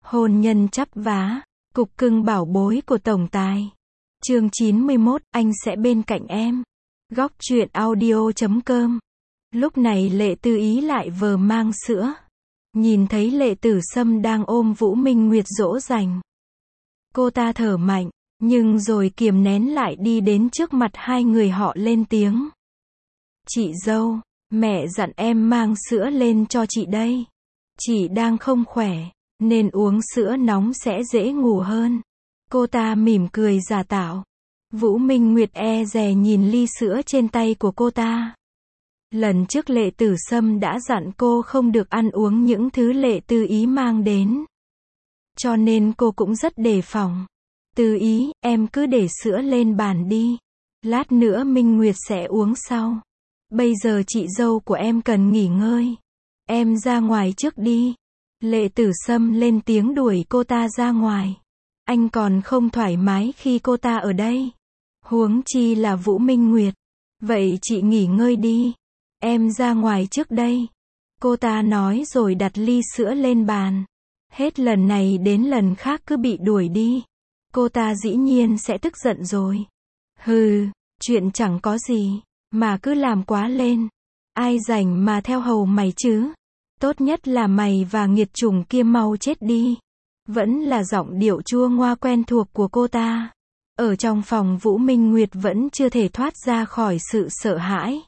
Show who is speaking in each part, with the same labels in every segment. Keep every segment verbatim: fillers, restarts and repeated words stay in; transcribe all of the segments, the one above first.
Speaker 1: Hôn nhân chắp vá, cục cưng bảo bối của tổng tài. Chương chín mươi mốt, anh sẽ bên cạnh em. Góc truyện audio chấm com. Lúc này Lệ Tư Ý lại vờ mang sữa. Nhìn thấy Lệ Tử Sâm đang ôm Vũ Minh Nguyệt dỗ dành. Cô ta thở mạnh, nhưng rồi kiềm nén lại đi đến trước mặt hai người họ lên tiếng. Chị dâu, mẹ dặn em mang sữa lên cho chị đây. Chị đang không khỏe, nên uống sữa nóng sẽ dễ ngủ hơn. Cô ta mỉm cười giả tạo. Vũ Minh Nguyệt e dè nhìn ly sữa trên tay của cô ta. Lần trước Lệ Tử Sâm đã dặn cô không được ăn uống những thứ Lệ Tư Ý mang đến. Cho nên cô cũng rất đề phòng. Tư Ý, em cứ để sữa lên bàn đi. Lát nữa Minh Nguyệt sẽ uống sau. Bây giờ chị dâu của em cần nghỉ ngơi. Em ra ngoài trước đi. Lệ Tử Sâm lên tiếng đuổi cô ta ra ngoài. Anh còn không thoải mái khi cô ta ở đây. Huống chi là Vũ Minh Nguyệt. Vậy chị nghỉ ngơi đi. Em ra ngoài trước đây. Cô ta nói rồi đặt ly sữa lên bàn. Hết lần này đến lần khác cứ bị đuổi đi. Cô ta dĩ nhiên sẽ tức giận rồi. Hừ, chuyện chẳng có gì, mà cứ làm quá lên. Ai rảnh mà theo hầu mày chứ? Tốt nhất là mày và nghiệt chủng kia mau chết đi. Vẫn là giọng điệu chua ngoa quen thuộc của cô ta. Ở trong phòng Vũ Minh Nguyệt vẫn chưa thể thoát ra khỏi sự sợ hãi.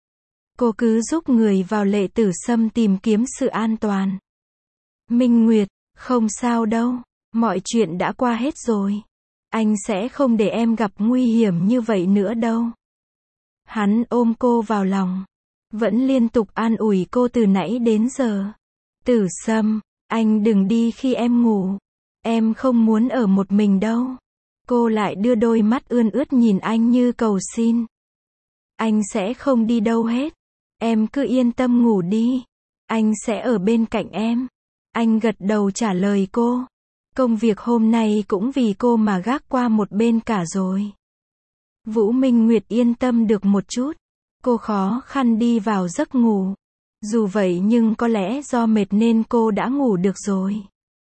Speaker 1: Cô cứ giúp người vào Lệ Tử Sâm tìm kiếm sự an toàn. Minh Nguyệt, không sao đâu, mọi chuyện đã qua hết rồi. Anh sẽ không để em gặp nguy hiểm như vậy nữa đâu. Hắn ôm cô vào lòng, vẫn liên tục an ủi cô từ nãy đến giờ. Tử Sâm, anh đừng đi khi em ngủ. Em không muốn ở một mình đâu. Cô lại đưa đôi mắt ươn ướt nhìn anh như cầu xin. Anh sẽ không đi đâu hết. Em cứ yên tâm ngủ đi. Anh sẽ ở bên cạnh em. Anh gật đầu trả lời cô. Công việc hôm nay cũng vì cô mà gác qua một bên cả rồi. Vũ Minh Nguyệt yên tâm được một chút. Cô khó khăn đi vào giấc ngủ. Dù vậy nhưng có lẽ do mệt nên cô đã ngủ được rồi.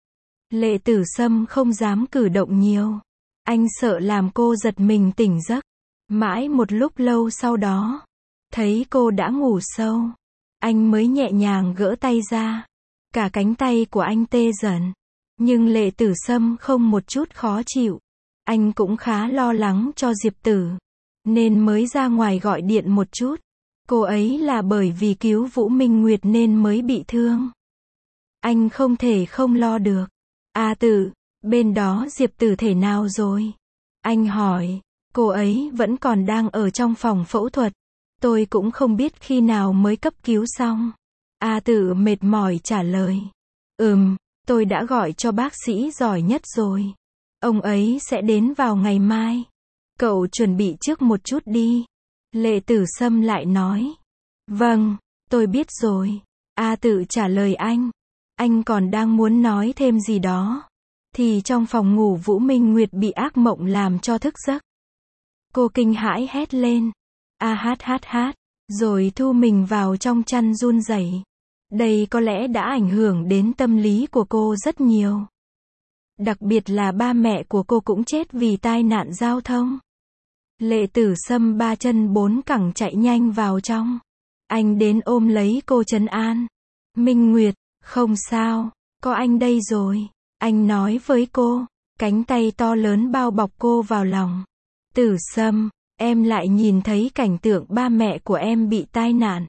Speaker 1: Lệ Tử Sâm không dám cử động nhiều. Anh sợ làm cô giật mình tỉnh giấc. Mãi một lúc lâu sau đó, thấy cô đã ngủ sâu, anh mới nhẹ nhàng gỡ tay ra. Cả cánh tay của anh tê dần. Nhưng Lệ Tử Sâm không một chút khó chịu. Anh cũng khá lo lắng cho Diệp Tử, nên mới ra ngoài gọi điện một chút. Cô ấy là bởi vì cứu Vũ Minh Nguyệt nên mới bị thương. Anh không thể không lo được. A Tử, bên đó Diệp Tử thể nào rồi? Anh hỏi. Cô ấy vẫn còn đang ở trong phòng phẫu thuật. Tôi cũng không biết khi nào mới cấp cứu xong. A Tử mệt mỏi trả lời. Ừm, tôi đã gọi cho bác sĩ giỏi nhất rồi. Ông ấy sẽ đến vào ngày mai. Cậu chuẩn bị trước một chút đi. Lệ Tử Sâm lại nói. Vâng, tôi biết rồi. A Tử trả lời anh. Anh còn đang muốn nói thêm gì đó. Thì trong phòng ngủ Vũ Minh Nguyệt bị ác mộng làm cho thức giấc. Cô kinh hãi hét lên. A hát hát hát. Rồi thu mình vào trong chăn run rẩy. Đây có lẽ đã ảnh hưởng đến tâm lý của cô rất nhiều. Đặc biệt là ba mẹ của cô cũng chết vì tai nạn giao thông. Lệ Tử Sâm ba chân bốn cẳng chạy nhanh vào trong. Anh đến ôm lấy cô trấn an. Minh Nguyệt, không sao, có anh đây rồi. Anh nói với cô. Cánh tay to lớn bao bọc cô vào lòng. Tử Sâm, em lại nhìn thấy cảnh tượng ba mẹ của em bị tai nạn.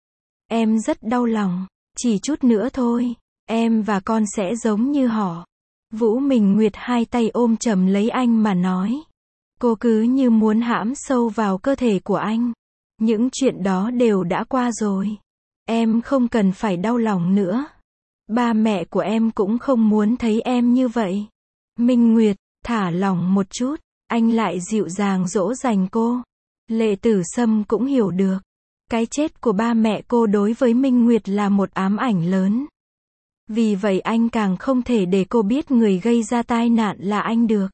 Speaker 1: Em rất đau lòng. Chỉ chút nữa thôi, em và con sẽ giống như họ. Vũ Minh Nguyệt hai tay ôm chầm lấy anh mà nói. Cô cứ như muốn hãm sâu vào cơ thể của anh. Những chuyện đó đều đã qua rồi. Em không cần phải đau lòng nữa. Ba mẹ của em cũng không muốn thấy em như vậy. Minh Nguyệt, thả lỏng một chút. Anh lại dịu dàng dỗ dành cô. Lệ Tử Sâm cũng hiểu được. Cái chết của ba mẹ cô đối với Minh Nguyệt là một ám ảnh lớn. Vì vậy anh càng không thể để cô biết người gây ra tai nạn là anh được.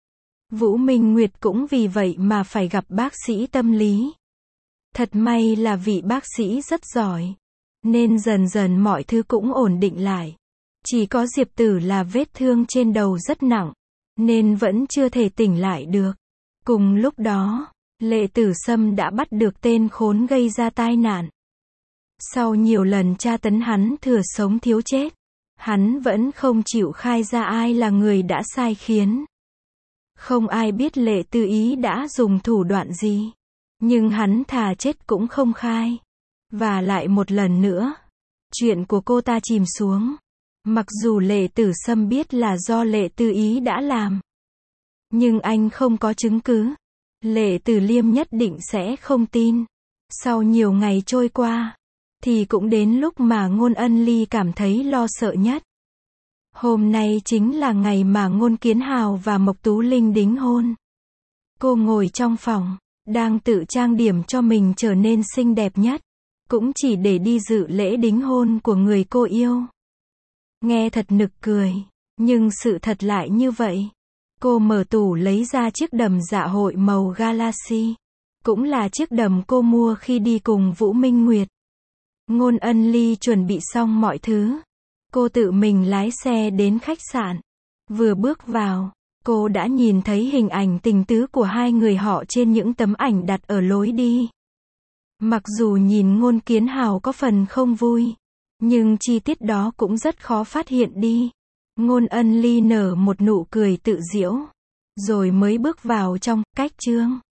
Speaker 1: Vũ Minh Nguyệt cũng vì vậy mà phải gặp bác sĩ tâm lý. Thật may là vị bác sĩ rất giỏi. Nên dần dần mọi thứ cũng ổn định lại. Chỉ có Diệp Tử là vết thương trên đầu rất nặng, nên vẫn chưa thể tỉnh lại được. Cùng lúc đó, Lệ Tử Sâm đã bắt được tên khốn gây ra tai nạn. Sau nhiều lần tra tấn hắn thừa sống thiếu chết, hắn vẫn không chịu khai ra ai là người đã sai khiến. Không ai biết Lệ Tư Ý đã dùng thủ đoạn gì, nhưng hắn thà chết cũng không khai. Và lại một lần nữa, chuyện của cô ta chìm xuống. Mặc dù Lệ Tử Sâm biết là do Lệ Tư Ý đã làm, nhưng anh không có chứng cứ. Lệ Tử Liêm nhất định sẽ không tin. Sau nhiều ngày trôi qua, thì cũng đến lúc mà Ngôn Ân Ly cảm thấy lo sợ nhất. Hôm nay chính là ngày mà Ngôn Kiến Hào và Mộc Tú Linh đính hôn. Cô ngồi trong phòng, đang tự trang điểm cho mình trở nên xinh đẹp nhất, cũng chỉ để đi dự lễ đính hôn của người cô yêu. Nghe thật nực cười, nhưng sự thật lại như vậy. Cô mở tủ lấy ra chiếc đầm dạ hội màu galaxy, cũng là chiếc đầm cô mua khi đi cùng Vũ Minh Nguyệt. Ngôn Ân Ly chuẩn bị xong mọi thứ. Cô tự mình lái xe đến khách sạn. Vừa bước vào, cô đã nhìn thấy hình ảnh tình tứ của hai người họ trên những tấm ảnh đặt ở lối đi. Mặc dù nhìn Ngôn Kiến Hào có phần không vui, nhưng chi tiết đó cũng rất khó phát hiện đi. Ngôn Ân Ly nở một nụ cười tự giễu, rồi mới bước vào trong. Cách chương